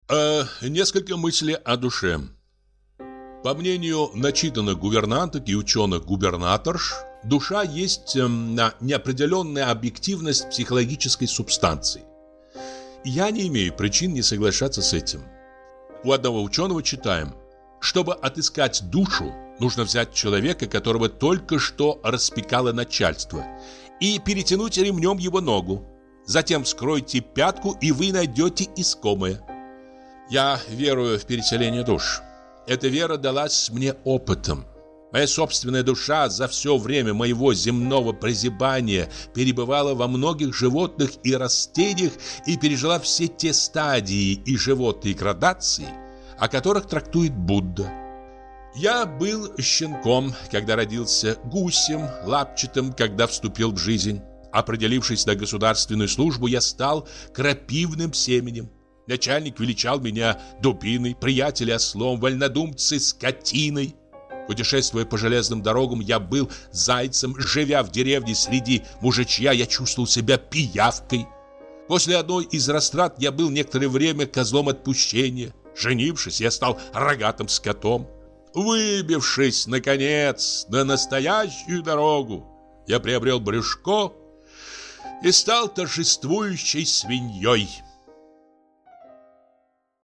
Несколько мыслей о душе. По мнению начитанных гувернанток и ученых-губернаторш, душа есть неопределенная объективность психологической субстанции. Я не имею причин не соглашаться с этим. У одного ученого читаем: чтобы отыскать душу, нужно взять человека, которого только что распекало начальство, и перетянуть ремнем его ногу. Затем вскройте пятку, и вы найдете искомое. Я верую в переселение душ. Эта вера далась мне опытом. Моя собственная душа за все время моего земного прозябания перебывала во многих животных и растениях и пережила все те стадии и животные градации, о которых трактует Будда. Я был щенком, когда родился, гусем, лапчатым, когда вступил в жизнь. Определившись на государственную службу, я стал крапивным семенем. Начальник величал меня дубиной, приятели ослом, вольнодумцы скотиной. Путешествуя по железным дорогам, я был зайцем. Живя в деревне среди мужичья, я чувствовал себя пиявкой. После одной из растрат я был некоторое время козлом отпущения. Женившись, я стал рогатым скотом. Выбившись, наконец, на настоящую дорогу, я приобрел брюшко и стал торжествующей свиньей.